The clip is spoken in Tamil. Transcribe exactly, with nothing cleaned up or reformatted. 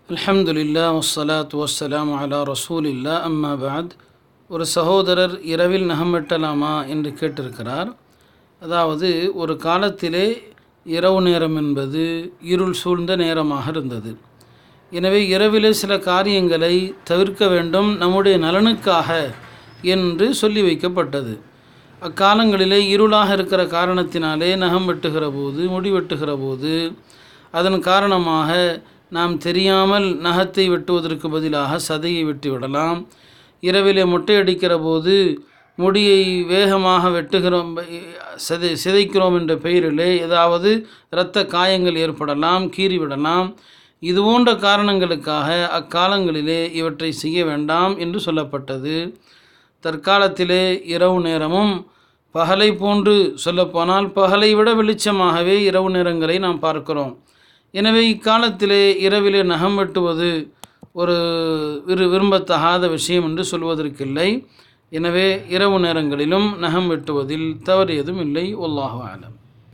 அல்ஹம்துலில்லா வஸ்ஸலாத்து வஸ்ஸலாமு அலா ரசூலில்லா அம்மா பாத். ஒரு சகோதரர் இரவில் நகம் வெட்டலாமா என்று கேட்டிருக்கிறார். அதாவது ஒரு காலத்திலே இரவு நேரம் என்பது இருள் சூழ்ந்த நேரமாக இருந்தது. எனவே இரவிலே சில காரியங்களை தவிர்க்க வேண்டும் நம்முடைய நலனுக்காக என்று சொல்லி வைக்கப்பட்டது. அக்காலங்களிலே இருளாக இருக்கிற காரணத்தினாலே நகம் வெட்டுகிற போது, முடி வெட்டுகிற போது அதன் காரணமாக நாம் தெரியாமல் நகத்தை வெட்டுவதற்கு பதிலாக சதையை வெட்டி விடலாம். இரவிலே மொட்டை அடிக்கிற போது முடியை வேகமாக வெட்டுகிறோம், சிதை சிதைக்கிறோம் என்ற பெயரிலே ஏதாவது இரத்த காயங்கள் ஏற்படலாம், கீறிவிடலாம். இது போன்ற காரணங்களுக்காக அக்காலங்களிலே இவற்றை செய்ய வேண்டாம் என்று சொல்லப்பட்டது. தற்காலத்திலே இரவு நேரமும் பகலை போன்று சொல்லப்போனால் பகலை விட வெளிச்சமாகவே இரவு நேரங்களை நாம் பார்க்கிறோம். எனவே இக்காலத்திலே இரவிலே நகம் வெட்டுவது ஒரு விரு விரும்பத்தகாத விஷயம் என்று சொல்வதற்கில்லை. எனவே இரவு நேரங்களிலும் நகம் வெட்டுவதில் தவறு எதுவும் இல்லை. வல்லாஹு ஆலம்.